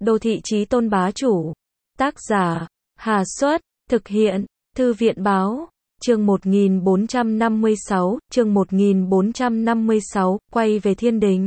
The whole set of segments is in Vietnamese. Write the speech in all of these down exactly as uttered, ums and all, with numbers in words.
Đô thị chí tôn bá chủ. Tác giả, Hà Xuất, thực hiện, Thư viện Báo, chương một nghìn bốn trăm năm mươi sáu, chương một nghìn bốn trăm năm mươi sáu, quay về thiên đình.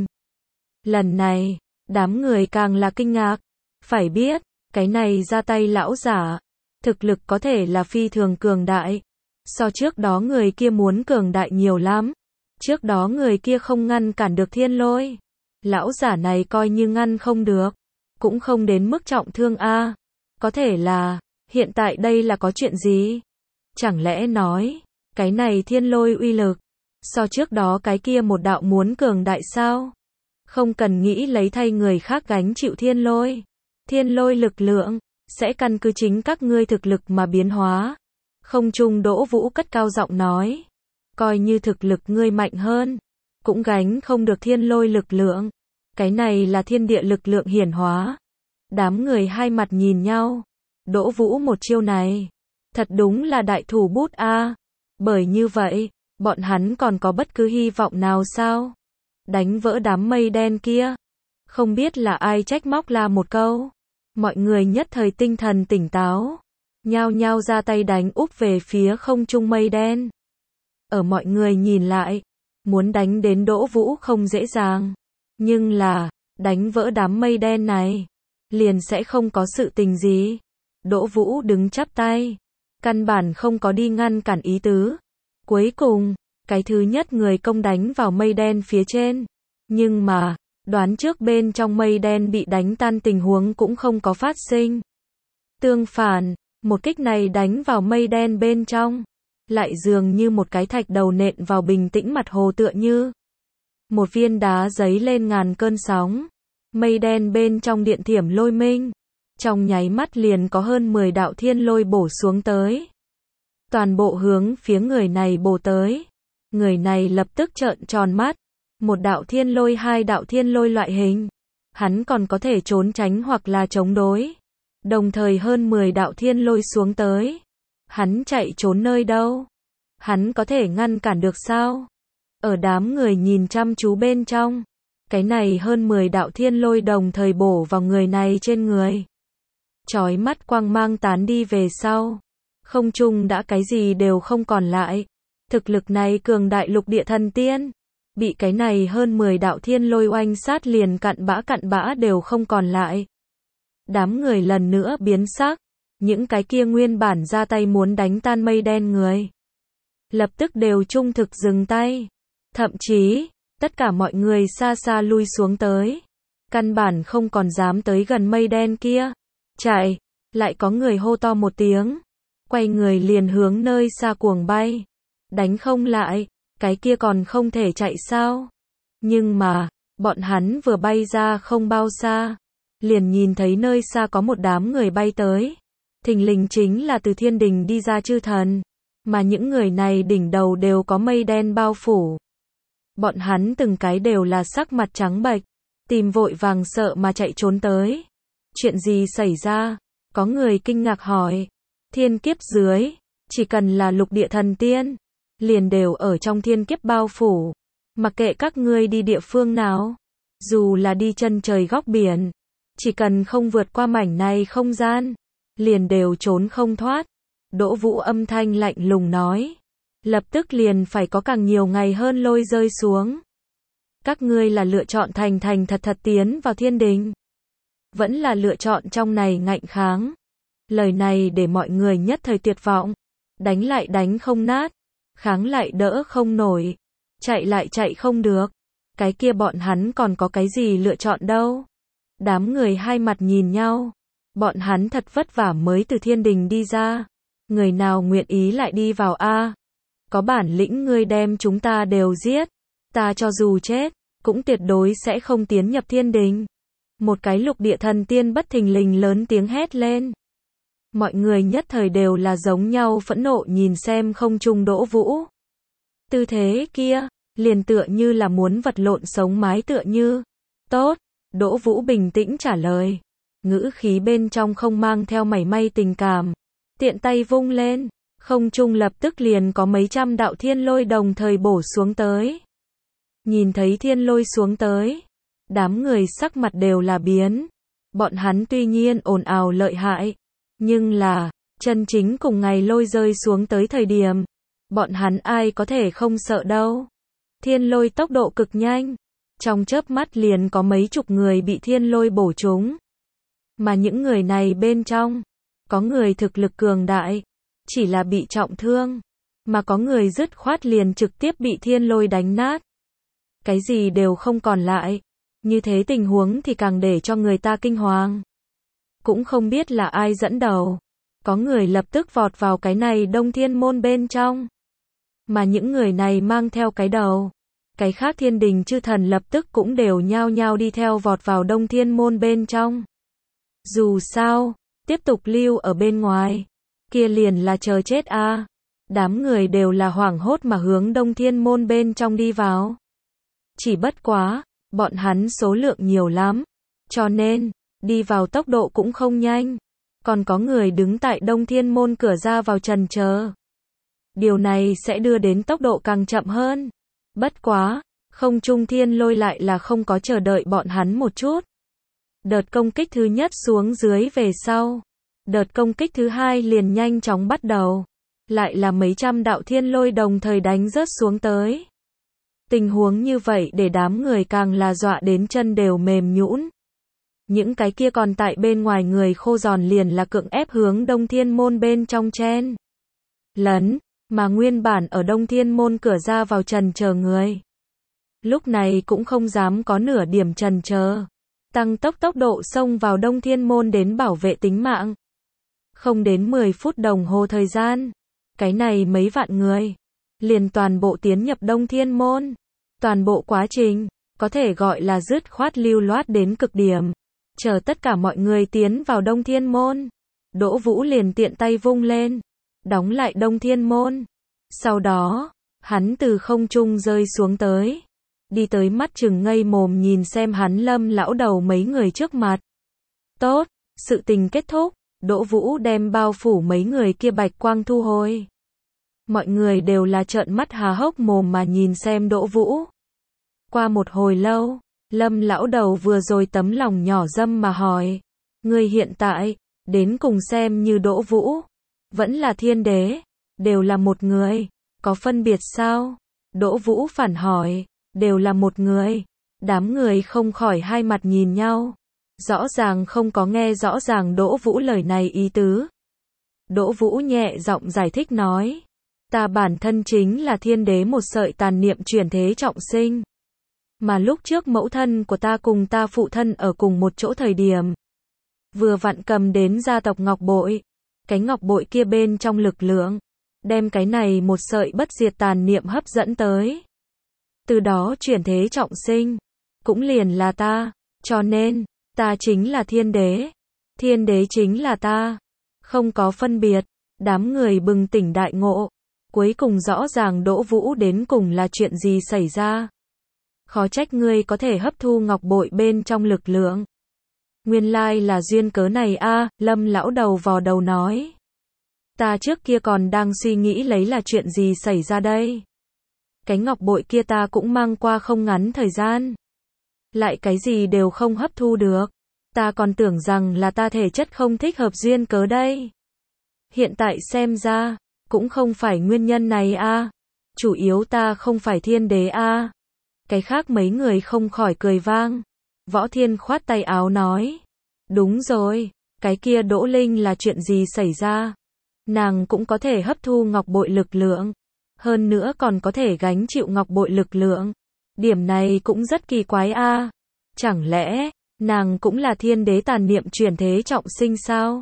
Lần này, đám người càng là kinh ngạc. Phải biết, cái này ra tay lão giả, thực lực có thể là phi thường cường đại. So trước đó người kia muốn cường đại nhiều lắm. Trước đó người kia không ngăn cản được thiên lôi. Lão giả này coi như ngăn không được. Cũng không đến mức trọng thương a. Có thể là, hiện tại đây là có chuyện gì? Chẳng lẽ nói, cái này thiên lôi uy lực, so trước đó cái kia một đạo muốn cường đại sao? Không cần nghĩ lấy thay người khác gánh chịu thiên lôi. Thiên lôi lực lượng, sẽ căn cứ chính các ngươi thực lực mà biến hóa. Không trung Đỗ Vũ cất cao giọng nói. Coi như thực lực ngươi mạnh hơn, cũng gánh không được thiên lôi lực lượng. Cái này là thiên địa lực lượng hiển hóa. Đám người hai mặt nhìn nhau. Đỗ Vũ một chiêu này, thật đúng là đại thủ bút a. Bởi như vậy, bọn hắn còn có bất cứ hy vọng nào sao? Đánh vỡ đám mây đen kia. Không biết là ai trách móc la một câu. Mọi người nhất thời tinh thần tỉnh táo, nhao nhao ra tay đánh úp về phía không trung mây đen. Ở mọi người nhìn lại, muốn đánh đến Đỗ Vũ không dễ dàng. Nhưng là, đánh vỡ đám mây đen này, liền sẽ không có sự tình gì. Đỗ Vũ đứng chắp tay, căn bản không có đi ngăn cản ý tứ. Cuối cùng, cái thứ nhất người công đánh vào mây đen phía trên. Nhưng mà, đoán trước bên trong mây đen bị đánh tan tình huống cũng không có phát sinh. Tương phản, một kích này đánh vào mây đen bên trong, lại dường như một cái thạch đầu nện vào bình tĩnh mặt hồ tựa như. Một viên đá giấy lên ngàn cơn sóng. Mây đen bên trong điện thiểm lôi minh. Trong nháy mắt liền có hơn mười đạo thiên lôi bổ xuống tới. Toàn bộ hướng phía người này bổ tới. Người này lập tức trợn tròn mắt. Một đạo thiên lôi, hai đạo thiên lôi loại hình. Hắn còn có thể trốn tránh hoặc là chống đối. Đồng thời hơn mười đạo thiên lôi xuống tới. Hắn chạy trốn nơi đâu? Hắn có thể ngăn cản được sao? Ở đám người nhìn chăm chú bên trong, cái này hơn mười đạo thiên lôi đồng thời bổ vào người này trên người. Chói mắt quang mang tán đi về sau. Không trung đã cái gì đều không còn lại. Thực lực này cường đại lục địa thần tiên. Bị cái này hơn mười đạo thiên lôi oanh sát liền cặn bã cặn bã đều không còn lại. Đám người lần nữa biến sắc. Những cái kia nguyên bản ra tay muốn đánh tan mây đen người, lập tức đều trung thực dừng tay. Thậm chí, tất cả mọi người xa xa lui xuống tới. Căn bản không còn dám tới gần mây đen kia. Chạy, lại có người hô to một tiếng. Quay người liền hướng nơi xa cuồng bay. Đánh không lại, cái kia còn không thể chạy sao? Nhưng mà, bọn hắn vừa bay ra không bao xa, liền nhìn thấy nơi xa có một đám người bay tới. Thình lình chính là từ thiên đình đi ra chư thần. Mà những người này đỉnh đầu đều có mây đen bao phủ. Bọn hắn từng cái đều là sắc mặt trắng bệch, tìm vội vàng sợ mà chạy trốn tới. Chuyện gì xảy ra? Có người kinh ngạc hỏi. Thiên kiếp dưới, chỉ cần là lục địa thần tiên, liền đều ở trong thiên kiếp bao phủ. Mặc kệ các ngươi đi địa phương nào, dù là đi chân trời góc biển, chỉ cần không vượt qua mảnh này không gian, liền đều trốn không thoát. Đỗ Vũ âm thanh lạnh lùng nói. Lập tức liền phải có càng nhiều ngày hơn lôi rơi xuống. Các ngươi là lựa chọn thành thành thật thật tiến vào thiên đình, vẫn là lựa chọn trong này ngạnh kháng? Lời này để mọi người nhất thời tuyệt vọng. Đánh lại đánh không nát, kháng lại đỡ không nổi, chạy lại chạy không được. Cái kia bọn hắn còn có cái gì lựa chọn đâu? Đám người hai mặt nhìn nhau. Bọn hắn thật vất vả mới từ thiên đình đi ra. Người nào nguyện ý lại đi vào a? Có bản lĩnh ngươi đem chúng ta đều giết. Ta cho dù chết, cũng tuyệt đối sẽ không tiến nhập thiên đình. Một cái lục địa thần tiên bất thình lình lớn tiếng hét lên. Mọi người nhất thời đều là giống nhau phẫn nộ nhìn xem không trung Đỗ Vũ. Tư thế kia, liền tựa như là muốn vật lộn sống mái tựa như. Tốt, Đỗ Vũ bình tĩnh trả lời. Ngữ khí bên trong không mang theo mảy may tình cảm. Tiện tay vung lên, không trung lập tức liền có mấy trăm đạo thiên lôi đồng thời bổ xuống tới. Nhìn thấy thiên lôi xuống tới, đám người sắc mặt đều là biến. Bọn hắn tuy nhiên ồn ào lợi hại, nhưng là, chân chính cùng ngày lôi rơi xuống tới thời điểm, bọn hắn ai có thể không sợ đâu. Thiên lôi tốc độ cực nhanh, trong chớp mắt liền có mấy chục người bị thiên lôi bổ trúng. Mà những người này bên trong, có người thực lực cường đại, chỉ là bị trọng thương, mà có người dứt khoát liền trực tiếp bị thiên lôi đánh nát. Cái gì đều không còn lại. Như thế tình huống thì càng để cho người ta kinh hoàng. Cũng không biết là ai dẫn đầu. Có người lập tức vọt vào cái này Đông Thiên môn bên trong. Mà những người này mang theo cái đầu. Cái khác thiên đình chư thần lập tức cũng đều nhao nhao đi theo vọt vào Đông Thiên môn bên trong. Dù sao, tiếp tục lưu ở bên ngoài, kia liền là chờ chết a. À. Đám người đều là hoảng hốt mà hướng Đông Thiên môn bên trong đi vào. Chỉ bất quá, bọn hắn số lượng nhiều lắm, cho nên, đi vào tốc độ cũng không nhanh. Còn có người đứng tại Đông Thiên môn cửa ra vào trần chờ. Điều này sẽ đưa đến tốc độ càng chậm hơn. Bất quá, không trung thiên lôi lại là không có chờ đợi bọn hắn một chút. Đợt công kích thứ nhất xuống dưới về sau. Đợt công kích thứ hai liền nhanh chóng bắt đầu. Lại là mấy trăm đạo thiên lôi đồng thời đánh rớt xuống tới. Tình huống như vậy để đám người càng là dọa đến chân đều mềm nhũn. Những cái kia còn tại bên ngoài người khô giòn liền là cưỡng ép hướng Đông Thiên môn bên trong chen lấn, mà nguyên bản ở Đông Thiên môn cửa ra vào trần chờ người. Lúc này cũng không dám có nửa điểm trần chờ, tăng tốc tốc độ xông vào Đông Thiên môn đến bảo vệ tính mạng. Không đến mười phút đồng hồ thời gian, cái này mấy vạn người liền toàn bộ tiến nhập Đông Thiên môn. Toàn bộ quá trình có thể gọi là dứt khoát lưu loát đến cực điểm. Chờ tất cả mọi người tiến vào Đông Thiên môn, Đỗ Vũ liền tiện tay vung lên, đóng lại Đông Thiên môn. Sau đó, hắn từ không trung rơi xuống tới, đi tới mắt trừng ngây mồm nhìn xem hắn Lâm lão đầu mấy người trước mặt. Tốt, sự tình kết thúc, Đỗ Vũ đem bao phủ mấy người kia bạch quang thu hồi. Mọi người đều là trợn mắt há hốc mồm mà nhìn xem Đỗ Vũ. Qua một hồi lâu, Lâm lão đầu vừa rồi tấm lòng nhỏ dâm mà hỏi, người hiện tại, đến cùng xem như Đỗ Vũ, vẫn là thiên đế, đều là một người, có phân biệt sao? Đỗ Vũ phản hỏi, đều là một người. Đám người không khỏi hai mặt nhìn nhau, rõ ràng không có nghe rõ ràng Đỗ Vũ lời này ý tứ. Đỗ Vũ nhẹ giọng giải thích nói, ta bản thân chính là thiên đế một sợi tàn niệm chuyển thế trọng sinh. Mà lúc trước mẫu thân của ta cùng ta phụ thân ở cùng một chỗ thời điểm, vừa vặn cầm đến gia tộc ngọc bội, cái ngọc bội kia bên trong lực lượng, đem cái này một sợi bất diệt tàn niệm hấp dẫn tới. Từ đó chuyển thế trọng sinh, cũng liền là ta, cho nên, ta chính là thiên đế, thiên đế chính là ta, không có phân biệt. Đám người bừng tỉnh đại ngộ, cuối cùng rõ ràng Đỗ Vũ đến cùng là chuyện gì xảy ra. Khó trách ngươi có thể hấp thu ngọc bội bên trong lực lượng. Nguyên lai là duyên cớ này a. À, Lâm lão đầu vò đầu nói. Ta trước kia còn đang suy nghĩ lấy là chuyện gì xảy ra đây. Cái ngọc bội kia ta cũng mang qua không ngắn thời gian. Lại cái gì đều không hấp thu được. Ta còn tưởng rằng là ta thể chất không thích hợp duyên cớ đây. Hiện tại xem ra, cũng không phải nguyên nhân này a. À. Chủ yếu ta không phải thiên đế a. À. Cái khác mấy người không khỏi cười vang. Võ Thiên khoát tay áo nói. Đúng rồi, cái kia Đỗ Linh là chuyện gì xảy ra? Nàng cũng có thể hấp thu ngọc bội lực lượng. Hơn nữa còn có thể gánh chịu ngọc bội lực lượng. Điểm này cũng rất kỳ quái a. À. Chẳng lẽ, nàng cũng là thiên đế tàn niệm chuyển thế trọng sinh sao?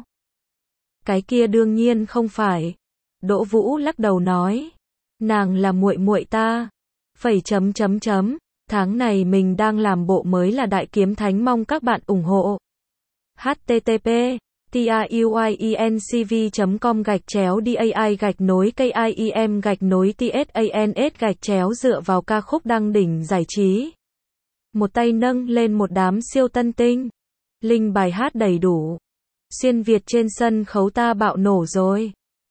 Cái kia đương nhiên không phải. Đỗ Vũ lắc đầu nói. Nàng là muội muội ta. Phẩy chấm chấm chấm. Tháng này mình đang làm bộ mới là Đại Kiếm Thánh, mong các bạn ủng hộ. H T T P TIUIENCV chấm com gạch chéo DAI gạch nối KIEM gạch nối TSANS gạch chéo dựa vào ca khúc đăng đỉnh giải trí. Một tay nâng lên một đám siêu tân tinh. Linh bài hát đầy đủ. Xuyên Việt trên sân khấu ta bạo nổ rồi.